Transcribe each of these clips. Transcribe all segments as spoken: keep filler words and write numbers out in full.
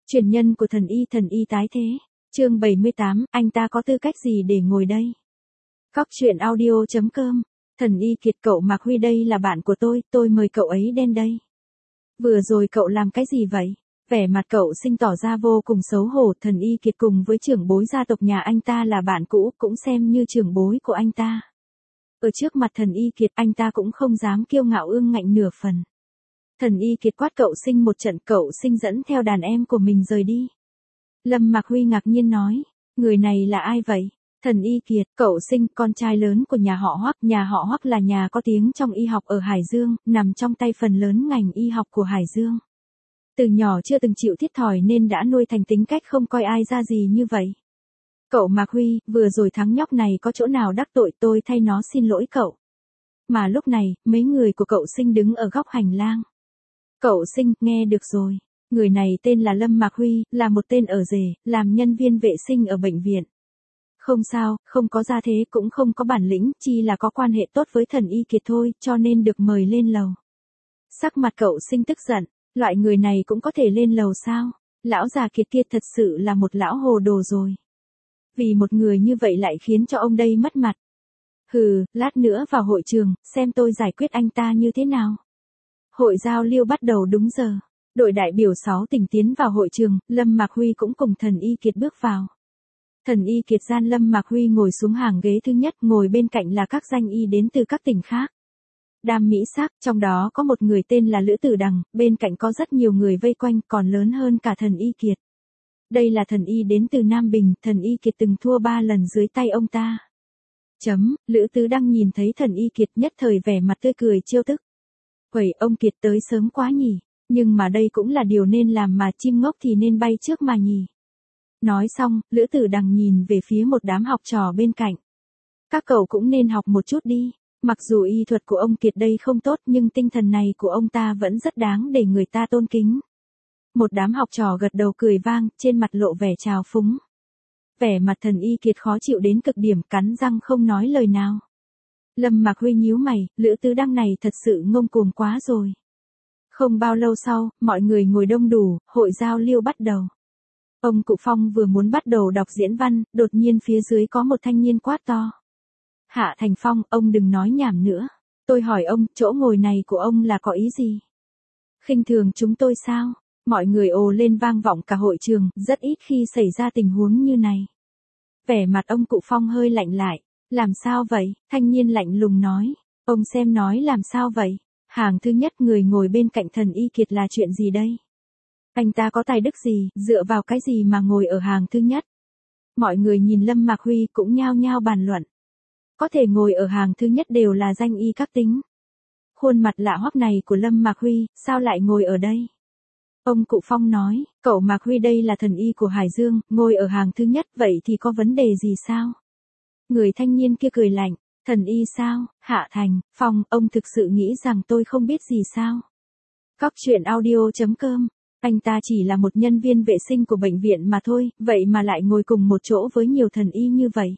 Truyền nhân của thần y thần y tái thế. Chương bảy mươi tám, anh ta có tư cách gì để ngồi đây? Cóc truyện audio chấm com. Thần y Kiệt, cậu Mạc Huy đây là bạn của tôi, tôi mời cậu ấy đến đây. Vừa rồi cậu làm cái gì vậy? Vẻ mặt cậu Sinh tỏ ra vô cùng xấu hổ. Thần y Kiệt cùng với trưởng bối gia tộc nhà anh ta là bạn cũ, cũng xem như trưởng bối của anh ta. Ở trước mặt thần y Kiệt, anh ta cũng không dám kiêu ngạo ương ngạnh nửa phần. Thần y Kiệt quát cậu Sinh một trận, cậu Sinh dẫn theo đàn em của mình rời đi. Lâm Mạc Huy ngạc nhiên nói, người này là ai vậy? Thần y Kiệt, cậu Sinh, con trai lớn của nhà họ Hoắc. Nhà họ Hoắc là nhà có tiếng trong y học ở Hải Dương, nằm trong tay phần lớn ngành y học của Hải Dương. Từ nhỏ chưa từng chịu thiệt thòi nên đã nuôi thành tính cách không coi ai ra gì như vậy. Cậu Mạc Huy, vừa rồi thằng nhóc này có chỗ nào đắc tội, tôi thay nó xin lỗi cậu. Mà lúc này, mấy người của cậu Sinh đứng ở góc hành lang. Cậu Sinh, nghe được rồi. Người này tên là Lâm Mạc Huy, là một tên ở rể, làm nhân viên vệ sinh ở bệnh viện. Không sao, không có gia thế cũng không có bản lĩnh, chỉ là có quan hệ tốt với thần y Kiệt thôi, cho nên được mời lên lầu. Sắc mặt cậu Sinh tức giận, loại người này cũng có thể lên lầu sao? Lão già Kiệt kia thật sự là một lão hồ đồ rồi. Vì một người như vậy lại khiến cho ông đây mất mặt. Hừ, lát nữa vào hội trường, xem tôi giải quyết anh ta như thế nào. Hội giao lưu bắt đầu đúng giờ. Đội đại biểu sáu tỉnh tiến vào hội trường, Lâm Mạc Huy cũng cùng thần y Kiệt bước vào. Thần y Kiệt gian Lâm Mạc Huy ngồi xuống hàng ghế thứ nhất, ngồi bên cạnh là các danh y đến từ các tỉnh khác. Đam mỹ sắc, trong đó có một người tên là Lữ Tử Đằng, bên cạnh có rất nhiều người vây quanh, còn lớn hơn cả thần y Kiệt. Đây là thần y đến từ Nam Bình, thần y Kiệt từng thua ba lần dưới tay ông ta. Chấm, Lữ Tứ Đăng nhìn thấy thần y Kiệt nhất thời vẻ mặt tươi cười trêu tức. Quẩy, ông Kiệt tới sớm quá nhỉ, nhưng mà đây cũng là điều nên làm mà, chim ngốc thì nên bay trước mà nhỉ. Nói xong, Lữ Tử Đằng nhìn về phía một đám học trò bên cạnh. Các cậu cũng nên học một chút đi, mặc dù y thuật của ông Kiệt đây không tốt nhưng tinh thần này của ông ta vẫn rất đáng để người ta tôn kính. Một đám học trò gật đầu cười vang, trên mặt lộ vẻ trào phúng. Vẻ mặt thần y Kiệt khó chịu đến cực điểm, cắn răng không nói lời nào. Lâm Mạc Huy nhíu mày, Lữ Tứ Đăng này thật sự ngông cuồng quá rồi. Không bao lâu sau, mọi người ngồi đông đủ, hội giao lưu bắt đầu. Ông Cụ Phong vừa muốn bắt đầu đọc diễn văn, đột nhiên phía dưới có một thanh niên quát to. Hạ Thành Phong, ông đừng nói nhảm nữa. Tôi hỏi ông, chỗ ngồi này của ông là có ý gì? Khinh thường chúng tôi sao? Mọi người ồ lên vang vọng cả hội trường, rất ít khi xảy ra tình huống như này. Vẻ mặt ông Cụ Phong hơi lạnh lại. Làm sao vậy? Thanh niên lạnh lùng nói. Ông xem nói làm sao vậy? Hàng thứ nhất, người ngồi bên cạnh thần y Kiệt là chuyện gì đây? Anh ta có tài đức gì, dựa vào cái gì mà ngồi ở hàng thứ nhất? Mọi người nhìn Lâm Mạc Huy cũng nhao nhao bàn luận. Có thể ngồi ở hàng thứ nhất đều là danh y các tính. Khuôn mặt lạ hoắc này của Lâm Mạc Huy, sao lại ngồi ở đây? Ông Cụ Phong nói, cậu Mạc Huy đây là thần y của Hải Dương, ngồi ở hàng thứ nhất, vậy thì có vấn đề gì sao? Người thanh niên kia cười lạnh, thần y sao? Hạ Thành Phong, ông thực sự nghĩ rằng tôi không biết gì sao? Cóc truyện audio chấm com. Anh ta chỉ là một nhân viên vệ sinh của bệnh viện mà thôi, vậy mà lại ngồi cùng một chỗ với nhiều thần y như vậy.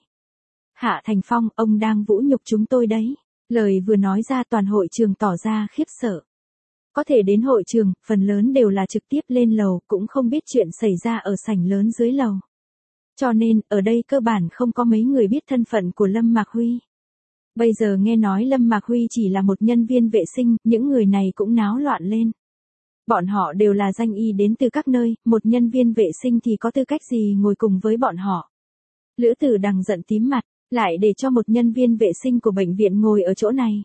Hạ Thành Phong, ông đang vũ nhục chúng tôi đấy. Lời vừa nói ra toàn hội trường tỏ ra khiếp sợ. Có thể đến hội trường, phần lớn đều là trực tiếp lên lầu, cũng không biết chuyện xảy ra ở sảnh lớn dưới lầu. Cho nên, ở đây cơ bản không có mấy người biết thân phận của Lâm Mạc Huy. Bây giờ nghe nói Lâm Mạc Huy chỉ là một nhân viên vệ sinh, những người này cũng náo loạn lên. Bọn họ đều là danh y đến từ các nơi, một nhân viên vệ sinh thì có tư cách gì ngồi cùng với bọn họ. Lữ Tử Đằng giận tím mặt, lại để cho một nhân viên vệ sinh của bệnh viện ngồi ở chỗ này.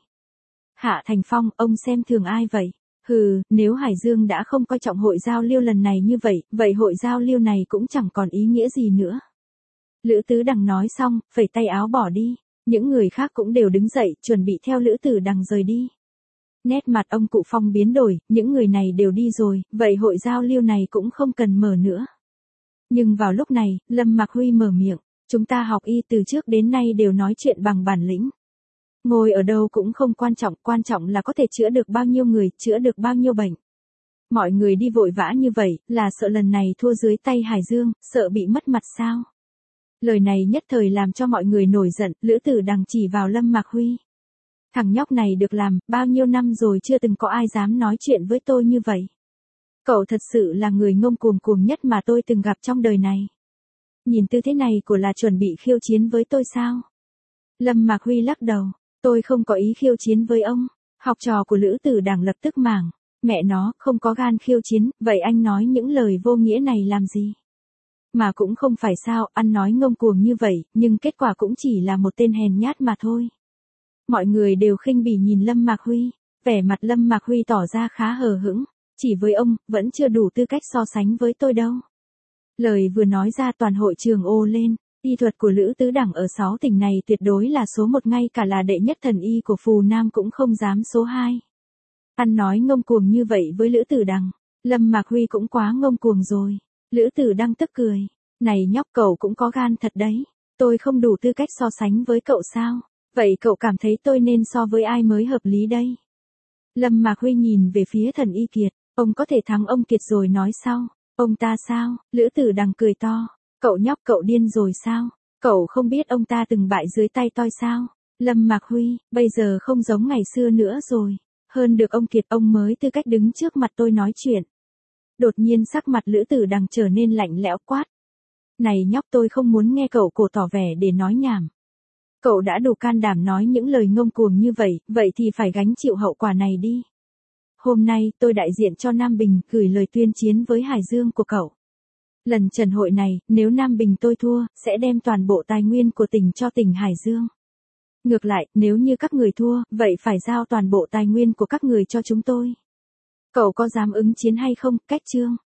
Hạ Thành Phong, ông xem thường ai vậy? Hừ, nếu Hải Dương đã không coi trọng hội giao lưu lần này như vậy, vậy hội giao lưu này cũng chẳng còn ý nghĩa gì nữa. Lữ Tứ Đằng nói xong, phẩy tay áo bỏ đi. Những người khác cũng đều đứng dậy, chuẩn bị theo Lữ Tử Đằng rời đi. Nét mặt ông Cụ Phong biến đổi, những người này đều đi rồi, vậy hội giao lưu này cũng không cần mở nữa. Nhưng vào lúc này, Lâm Mạc Huy mở miệng, chúng ta học y từ trước đến nay đều nói chuyện bằng bản lĩnh. Ngồi ở đâu cũng không quan trọng, quan trọng là có thể chữa được bao nhiêu người, chữa được bao nhiêu bệnh. Mọi người đi vội vã như vậy, là sợ lần này thua dưới tay Hải Dương, sợ bị mất mặt sao? Lời này nhất thời làm cho mọi người nổi giận, Lữ Tử Đằng chỉ vào Lâm Mạc Huy. Thằng nhóc này được làm, bao nhiêu năm rồi chưa từng có ai dám nói chuyện với tôi như vậy. Cậu thật sự là người ngông cuồng cuồng nhất mà tôi từng gặp trong đời này. Nhìn tư thế này của là chuẩn bị khiêu chiến với tôi sao? Lâm Mạc Huy lắc đầu, tôi không có ý khiêu chiến với ông. Học trò của Lữ Tử Đằng lập tức mảng, mẹ nó, không có gan khiêu chiến, vậy anh nói những lời vô nghĩa này làm gì? Mà cũng không phải sao, ăn nói ngông cuồng như vậy, nhưng kết quả cũng chỉ là một tên hèn nhát mà thôi. Mọi người đều khinh bỉ nhìn Lâm Mạc Huy, vẻ mặt Lâm Mạc Huy tỏ ra khá hờ hững, chỉ với ông, vẫn chưa đủ tư cách so sánh với tôi đâu. Lời vừa nói ra toàn hội trường ồ lên, y thuật của Lữ Tứ Đẳng ở sáu tỉnh này tuyệt đối là số một, ngay cả là đệ nhất thần y của Phù Nam cũng không dám số hai. Ăn nói ngông cuồng như vậy với Lữ Tử Đằng, Lâm Mạc Huy cũng quá ngông cuồng rồi. Lữ Tử Đăng tức cười, này nhóc cậu cũng có gan thật đấy, tôi không đủ tư cách so sánh với cậu sao, vậy cậu cảm thấy tôi nên so với ai mới hợp lý đây? Lâm Mạc Huy nhìn về phía Thần Y Kiệt, ông có thể thắng ông Kiệt rồi nói sau, ông ta sao? Lữ Tử Đằng cười to, cậu nhóc cậu điên rồi sao? Cậu không biết ông ta từng bại dưới tay tôi sao? Lâm Mạc Huy, bây giờ không giống ngày xưa nữa rồi, hơn được ông Kiệt ông mới tư cách đứng trước mặt tôi nói chuyện. Đột nhiên sắc mặt Lữ Tử Đằng trở nên lạnh lẽo quát. Này nhóc, tôi không muốn nghe cậu cổ tỏ vẻ để nói nhảm. Cậu đã đủ can đảm nói những lời ngông cuồng như vậy, vậy thì phải gánh chịu hậu quả này đi. Hôm nay tôi đại diện cho Nam Bình gửi lời tuyên chiến với Hải Dương của cậu. Lần trần hội này, nếu Nam Bình tôi thua, sẽ đem toàn bộ tài nguyên của tỉnh cho tỉnh Hải Dương. Ngược lại, nếu như các người thua, vậy phải giao toàn bộ tài nguyên của các người cho chúng tôi. Cậu có dám ứng chiến hay không? Cách chương.